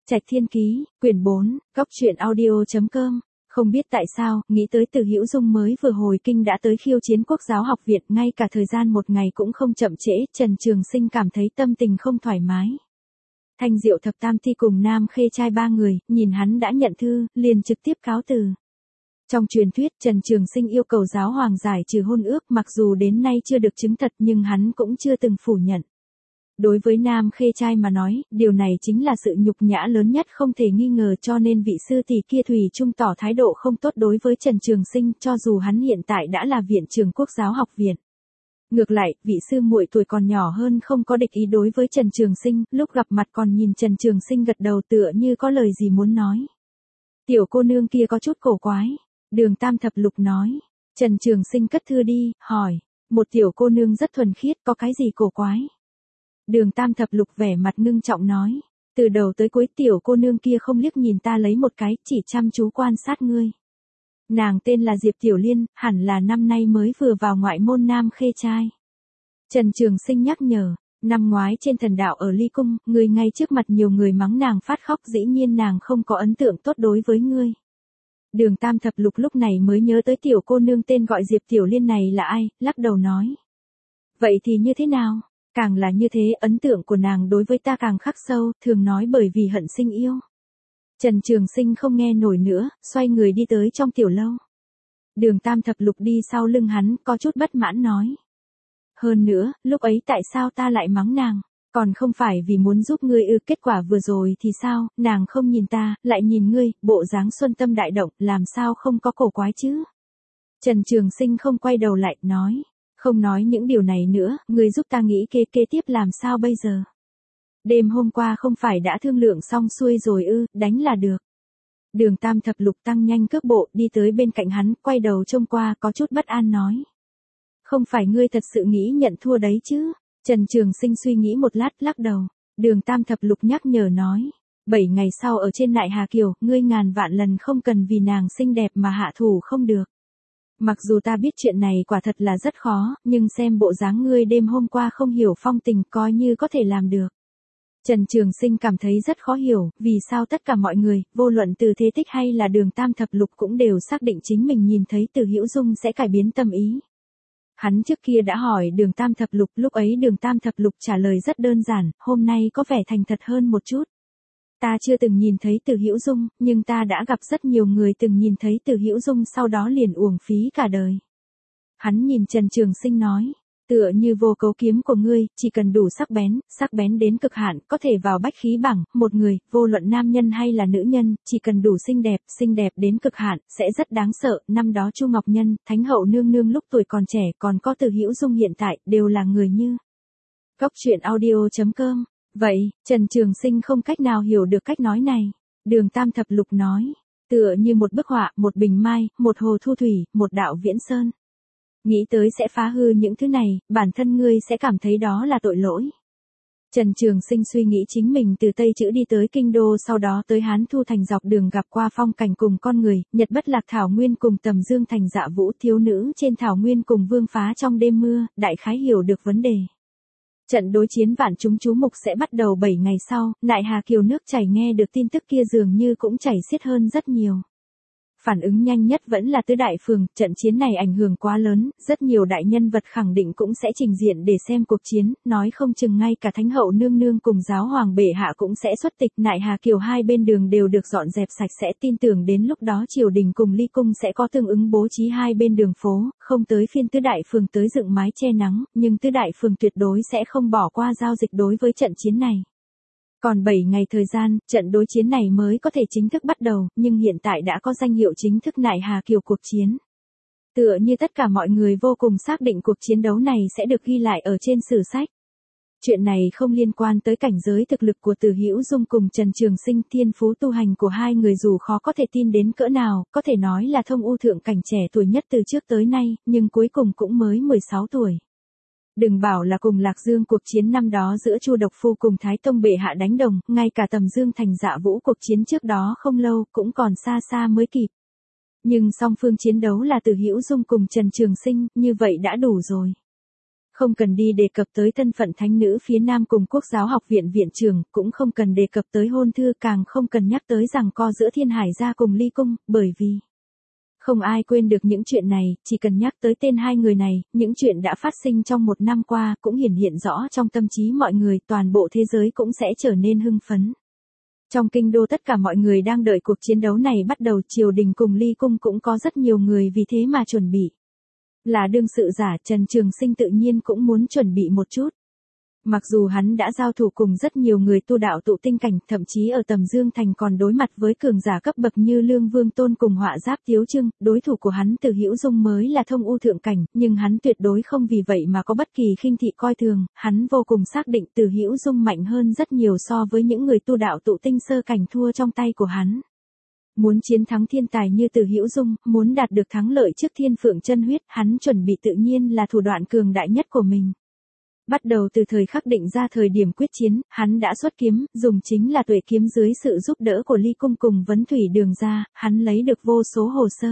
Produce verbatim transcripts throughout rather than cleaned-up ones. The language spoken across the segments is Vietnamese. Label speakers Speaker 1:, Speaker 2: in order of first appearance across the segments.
Speaker 1: Trạch Thiên Ký, quyển bốn, góc truyện audio chấm com. Không biết tại sao, nghĩ tới Từ Hữu Dung mới vừa hồi kinh đã tới khiêu chiến Quốc giáo học viện, ngay cả thời gian một ngày cũng không chậm trễ, Trần Trường Sinh cảm thấy tâm tình không thoải mái. Thanh Diệu Thập Tam Thi cùng Nam Khê Trai ba người, nhìn hắn đã nhận thư, liền trực tiếp cáo từ. Trong truyền thuyết, Trần Trường Sinh yêu cầu giáo hoàng giải trừ hôn ước, mặc dù đến nay chưa được chứng thật nhưng hắn cũng chưa từng phủ nhận. Đối với Nam Khê Trai mà nói, điều này chính là sự nhục nhã lớn nhất không thể nghi ngờ, cho nên vị sư tỷ kia thủy chung tỏ thái độ không tốt đối với Trần Trường Sinh, cho dù hắn hiện tại đã là viện trưởng Quốc giáo học viện. Ngược lại, vị sư muội tuổi còn nhỏ hơn không có địch ý đối với Trần Trường Sinh, lúc gặp mặt còn nhìn Trần Trường Sinh gật đầu tựa như có lời gì muốn nói. Tiểu cô nương kia có chút cổ quái. Đường Tam Thập Lục nói. Trần Trường Sinh cất thư đi, hỏi. Một tiểu cô nương rất thuần khiết, có cái gì cổ quái? Đường Tam Thập Lục vẻ mặt ngưng trọng nói. Từ đầu tới cuối tiểu cô nương kia không liếc nhìn ta lấy một cái, chỉ chăm chú quan sát ngươi. Nàng tên là Diệp Tiểu Liên, hẳn là năm nay mới vừa vào ngoại môn Nam Khê Trai. Trần Trường Sinh nhắc nhở. Năm ngoái trên thần đạo ở Ly Cung, ngươi ngay trước mặt nhiều người mắng nàng phát khóc, dĩ nhiên nàng không có ấn tượng tốt đối với ngươi. Đường Tam Thập Lục lúc này mới nhớ tới tiểu cô nương tên gọi Diệp Tiểu Liên này là ai, lắc đầu nói. Vậy thì như thế nào? Càng là như thế, ấn tượng của nàng đối với ta càng khắc sâu, thường nói bởi vì hận sinh yêu. Trần Trường Sinh không nghe nổi nữa, xoay người đi tới trong tiểu lâu. Đường Tam Thập Lục đi sau lưng hắn, có chút bất mãn nói. Hơn nữa, lúc ấy tại sao ta lại mắng nàng? Còn không phải vì muốn giúp ngươi ư, kết quả vừa rồi thì sao, nàng không nhìn ta, lại nhìn ngươi, bộ dáng xuân tâm đại động, làm sao không có cổ quái chứ? Trần Trường Sinh không quay đầu lại, nói. Không nói những điều này nữa, ngươi giúp ta nghĩ kế kế tiếp làm sao bây giờ? Đêm hôm qua không phải đã thương lượng xong xuôi rồi ư, đánh là được. Đường Tam Thập Lục tăng nhanh cước bộ, đi tới bên cạnh hắn, quay đầu trông qua, có chút bất an nói. Không phải ngươi thật sự nghĩ nhận thua đấy chứ? Trần Trường Sinh suy nghĩ một lát, lắc đầu. Đường Tam Thập Lục nhắc nhở nói. Bảy ngày sau ở trên Nại Hà Kiều, ngươi ngàn vạn lần không cần vì nàng xinh đẹp mà hạ thủ không được. Mặc dù ta biết chuyện này quả thật là rất khó, nhưng xem bộ dáng ngươi đêm hôm qua không hiểu phong tình, coi như có thể làm được. Trần Trường Sinh cảm thấy rất khó hiểu, vì sao tất cả mọi người, vô luận Từ Thế Tích hay là Đường Tam Thập Lục cũng đều xác định chính mình nhìn thấy Từ Hữu Dung sẽ cải biến tâm ý. Hắn trước kia đã hỏi Đường Tam Thập Lục, lúc ấy Đường Tam Thập Lục trả lời rất đơn giản, hôm nay có vẻ thành thật hơn một chút. Ta chưa từng nhìn thấy Từ Hữu Dung, nhưng ta đã gặp rất nhiều người từng nhìn thấy Từ Hữu Dung sau đó liền uổng phí cả đời. Hắn nhìn Trần Trường Sinh nói, tựa như vô cấu kiếm của ngươi, chỉ cần đủ sắc bén, sắc bén đến cực hạn, có thể vào bách khí bảng, một người, vô luận nam nhân hay là nữ nhân, chỉ cần đủ xinh đẹp, xinh đẹp đến cực hạn, sẽ rất đáng sợ. Năm đó Chu Ngọc Nhân, Thánh hậu nương nương lúc tuổi còn trẻ, còn có Từ Hữu Dung hiện tại, đều là người như. Góc truyện audio chấm com. Vậy, Trần Trường Sinh không cách nào hiểu được cách nói này. Đường Tam Thập Lục nói, tựa như một bức họa, một bình mai, một hồ thu thủy, một đạo viễn sơn. Nghĩ tới sẽ phá hư những thứ này, bản thân ngươi sẽ cảm thấy đó là tội lỗi. Trần Trường Sinh suy nghĩ chính mình từ Tây Chữ đi tới Kinh Đô, sau đó tới Hán Thu Thành, dọc đường gặp qua phong cảnh cùng con người, Nhật Bất Lạc Thảo Nguyên cùng Tầm Dương Thành Dạ Vũ, thiếu nữ trên thảo nguyên cùng vương phá trong đêm mưa, đại khái hiểu được vấn đề. Trận đối chiến vạn chúng chú mục sẽ bắt đầu bảy ngày sau, Nại Hà Kiều nước chảy nghe được tin tức kia dường như cũng chảy xiết hơn rất nhiều. Phản ứng nhanh nhất vẫn là Tứ Đại Phường, trận chiến này ảnh hưởng quá lớn, rất nhiều đại nhân vật khẳng định cũng sẽ trình diện để xem cuộc chiến, nói không chừng ngay cả Thánh hậu nương nương cùng giáo hoàng bệ hạ cũng sẽ xuất tịch. Nại Hà Kiều hai bên đường đều được dọn dẹp sạch sẽ, tin tưởng đến lúc đó triều đình cùng Ly Cung sẽ có tương ứng bố trí hai bên đường phố, không tới phiên Tứ Đại Phường tới dựng mái che nắng, nhưng Tứ Đại Phường tuyệt đối sẽ không bỏ qua giao dịch đối với trận chiến này. Còn bảy ngày thời gian, trận đối chiến này mới có thể chính thức bắt đầu, nhưng hiện tại đã có danh hiệu chính thức Nại Hà Kiều cuộc chiến. Tựa như tất cả mọi người vô cùng xác định cuộc chiến đấu này sẽ được ghi lại ở trên sử sách. Chuyện này không liên quan tới cảnh giới thực lực của Từ Hữu Dung cùng Trần Trường Sinh, thiên phú tu hành của hai người dù khó có thể tin đến cỡ nào, có thể nói là thông u thượng cảnh trẻ tuổi nhất từ trước tới nay, nhưng cuối cùng cũng mới mười sáu tuổi. Đừng bảo là cùng Lạc Dương cuộc chiến năm đó giữa Chu Độc Phu cùng Thái Tông bệ hạ đánh đồng, ngay cả Tầm Dương Thành Dạ Vũ cuộc chiến trước đó không lâu cũng còn xa xa mới kịp. Nhưng song phương chiến đấu là Từ Hữu Dung cùng Trần Trường Sinh, như vậy đã đủ rồi. Không cần đi đề cập tới thân phận thánh nữ phía Nam cùng Quốc giáo học viện viện trưởng, cũng không cần đề cập tới hôn thư, càng không cần nhắc tới rằng co giữa Thiên Hải gia cùng Ly Cung, bởi vì không ai quên được những chuyện này, chỉ cần nhắc tới tên hai người này, những chuyện đã phát sinh trong một năm qua cũng hiển hiện rõ trong tâm trí mọi người, toàn bộ thế giới cũng sẽ trở nên hưng phấn. Trong kinh đô tất cả mọi người đang đợi cuộc chiến đấu này bắt đầu, triều đình cùng Ly Cung cũng có rất nhiều người vì thế mà chuẩn bị. Là đương sự giả, Trần Trường Sinh tự nhiên cũng muốn chuẩn bị một chút. Mặc dù hắn đã giao thủ cùng rất nhiều người tu đạo tụ tinh cảnh, thậm chí ở Tầm Dương Thành còn đối mặt với cường giả cấp bậc như Lương Vương Tôn cùng Họa Giáp Tiếu Trưng, đối thủ của hắn Từ Hữu Dung mới là thông u thượng cảnh, nhưng hắn tuyệt đối không vì vậy mà có bất kỳ khinh thị coi thường, hắn vô cùng xác định Từ Hữu Dung mạnh hơn rất nhiều so với những người tu đạo tụ tinh sơ cảnh thua trong tay của hắn. Muốn chiến thắng thiên tài như Từ Hữu Dung, muốn đạt được thắng lợi trước Thiên Phượng chân huyết, hắn chuẩn bị tự nhiên là thủ đoạn cường đại nhất của mình. Bắt đầu từ thời khắc định ra thời điểm quyết chiến, hắn đã xuất kiếm, dùng chính là tuệ kiếm dưới sự giúp đỡ của Ly Cung cùng Vấn Thủy Đường ra, hắn lấy được vô số hồ sơ.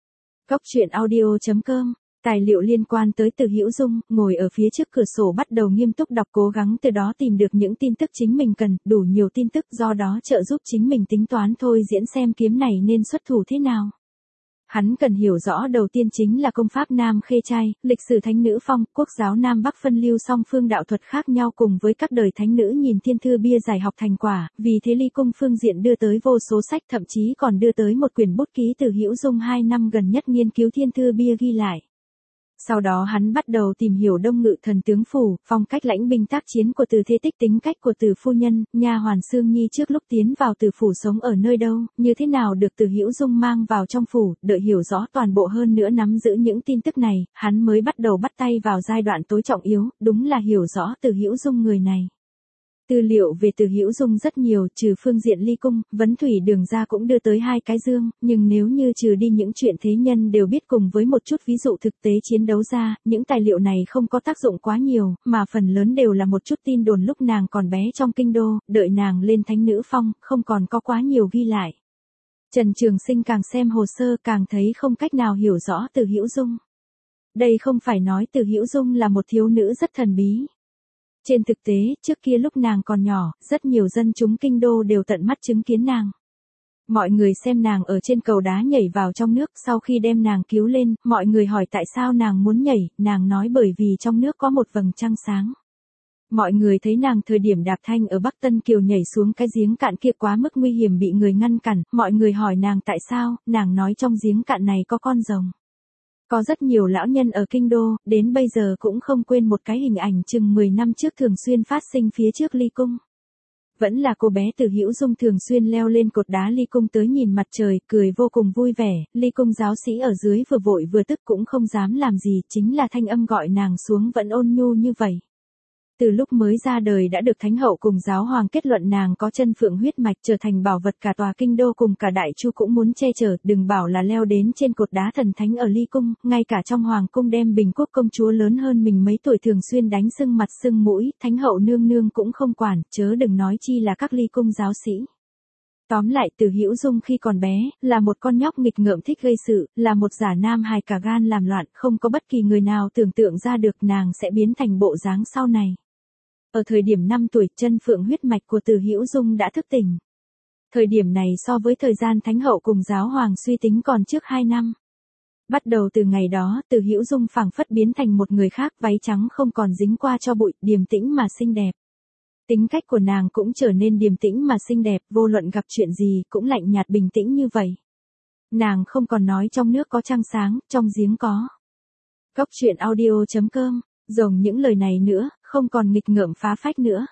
Speaker 1: Cóc truyện audio chấm com, tài liệu liên quan tới Từ Hữu Dung, ngồi ở phía trước cửa sổ bắt đầu nghiêm túc đọc, cố gắng từ đó tìm được những tin tức chính mình cần, đủ nhiều tin tức, do đó trợ giúp chính mình tính toán thôi diễn xem kiếm này nên xuất thủ thế nào. Hắn cần hiểu rõ đầu tiên chính là công pháp Nam Khê Trai, lịch sử thánh nữ phong, quốc giáo Nam Bắc phân lưu song phương đạo thuật khác nhau cùng với các đời thánh nữ nhìn thiên thư bia giải học thành quả, vì thế Ly Cung phương diện đưa tới vô số sách, thậm chí còn đưa tới một quyển bút ký Từ Hữu Dung hai năm gần nhất nghiên cứu thiên thư bia ghi lại. Sau đó hắn bắt đầu tìm hiểu Đông Ngự thần tướng phủ, phong cách lãnh binh tác chiến của Từ Thế Tích, tính cách của Từ phu nhân, nha hoàn Sương Nhi trước lúc tiến vào Từ phủ sống ở nơi đâu, như thế nào được Từ Hữu Dung mang vào trong phủ, đợi hiểu rõ toàn bộ hơn nữa nắm giữ những tin tức này, hắn mới bắt đầu bắt tay vào giai đoạn tối trọng yếu, đúng là hiểu rõ Từ Hữu Dung người này. Tư liệu về Từ Hữu Dung rất nhiều, trừ phương diện Ly Cung, Vấn Thủy Đường ra cũng đưa tới hai cái dương, nhưng nếu như trừ đi những chuyện thế nhân đều biết cùng với một chút ví dụ thực tế chiến đấu ra, những tài liệu này không có tác dụng quá nhiều, mà phần lớn đều là một chút tin đồn lúc nàng còn bé trong kinh đô, đợi nàng lên thánh nữ phong, không còn có quá nhiều ghi lại. Trần Trường Sinh càng xem hồ sơ càng thấy không cách nào hiểu rõ Từ Hữu Dung. Đây không phải nói Từ Hữu Dung là một thiếu nữ rất thần bí. Trên thực tế, trước kia lúc nàng còn nhỏ, rất nhiều dân chúng kinh đô đều tận mắt chứng kiến nàng. Mọi người xem nàng ở trên cầu đá nhảy vào trong nước, sau khi đem nàng cứu lên, mọi người hỏi tại sao nàng muốn nhảy, nàng nói bởi vì trong nước có một vầng trăng sáng. Mọi người thấy nàng thời điểm đạp thanh ở Bắc Tân Kiều nhảy xuống cái giếng cạn kia quá mức nguy hiểm bị người ngăn cản, mọi người hỏi nàng tại sao, nàng nói trong giếng cạn này có con rồng. Có rất nhiều lão nhân ở kinh đô, đến bây giờ cũng không quên một cái hình ảnh chừng mười năm trước thường xuyên phát sinh phía trước Ly Cung. Vẫn là cô bé Từ Hữu Dung thường xuyên leo lên cột đá Ly Cung tới nhìn mặt trời, cười vô cùng vui vẻ, Ly Cung giáo sĩ ở dưới vừa vội vừa tức cũng không dám làm gì, chính là thanh âm gọi nàng xuống vẫn ôn nhu như vậy. Từ lúc mới ra đời đã được Thánh hậu cùng giáo hoàng kết luận nàng có chân phượng huyết mạch, trở thành bảo vật cả tòa kinh đô cùng cả đại chu cũng muốn che chở, đừng bảo là leo đến trên cột đá thần thánh ở Ly Cung, ngay cả trong hoàng cung đem Bình Quốc công chúa lớn hơn mình mấy tuổi thường xuyên đánh sưng mặt sưng mũi, Thánh hậu nương nương cũng không quản, chớ đừng nói chi là các Ly Cung giáo sĩ. Tóm lại Từ Hữu Dung khi còn bé, là một con nhóc nghịch ngợm thích gây sự, là một giả nam hài cả gan làm loạn, không có bất kỳ người nào tưởng tượng ra được nàng sẽ biến thành bộ dáng sau này. Ở thời điểm năm tuổi, chân phượng huyết mạch của Từ Hữu Dung đã thức tỉnh. Thời điểm này so với thời gian Thánh hậu cùng giáo hoàng suy tính còn trước hai năm. Bắt đầu từ ngày đó, Từ Hữu Dung phảng phất biến thành một người khác, váy trắng không còn dính qua cho bụi, điềm tĩnh mà xinh đẹp. Tính cách của nàng cũng trở nên điềm tĩnh mà xinh đẹp, vô luận gặp chuyện gì cũng lạnh nhạt bình tĩnh như vậy. Nàng không còn nói trong nước có trăng sáng, trong giếng có. Cóc truyện audio chấm com, dùng những lời này nữa, không còn nghịch ngợm phá phách nữa.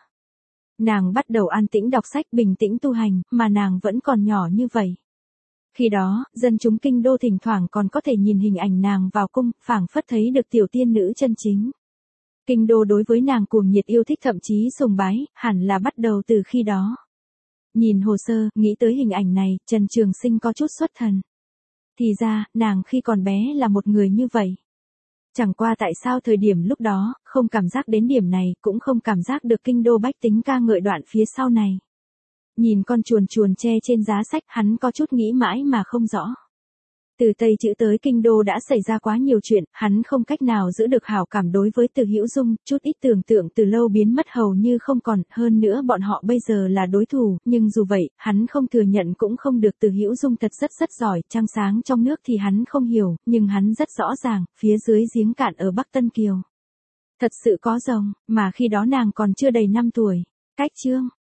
Speaker 1: Nàng bắt đầu an tĩnh đọc sách, bình tĩnh tu hành, mà nàng vẫn còn nhỏ như vậy. Khi đó, dân chúng kinh đô thỉnh thoảng còn có thể nhìn hình ảnh nàng vào cung, phảng phất thấy được tiểu tiên nữ chân chính. Kinh đô đối với nàng cuồng nhiệt yêu thích thậm chí sùng bái, hẳn là bắt đầu từ khi đó. Nhìn hồ sơ, nghĩ tới hình ảnh này, Trần Trường Sinh có chút xuất thần. Thì ra, nàng khi còn bé là một người như vậy. Chẳng qua tại sao thời điểm lúc đó, không cảm giác đến điểm này, cũng không cảm giác được kinh đô bách tính ca ngợi đoạn phía sau này. Nhìn con chuồn chuồn tre trên giá sách, hắn có chút nghĩ mãi mà không rõ. Từ Tây Chữ tới Kinh Đô đã xảy ra quá nhiều chuyện, hắn không cách nào giữ được hảo cảm đối với Từ Hữu Dung, chút ít tưởng tượng từ lâu biến mất hầu như không còn, hơn nữa bọn họ bây giờ là đối thủ, nhưng dù vậy, hắn không thừa nhận cũng không được. Từ Hữu Dung thật rất rất giỏi, trăng sáng trong nước thì hắn không hiểu, nhưng hắn rất rõ ràng, phía dưới giếng cạn ở Bắc Tân Kiều thật sự có rồng, mà khi đó nàng còn chưa đầy năm tuổi. Cách chương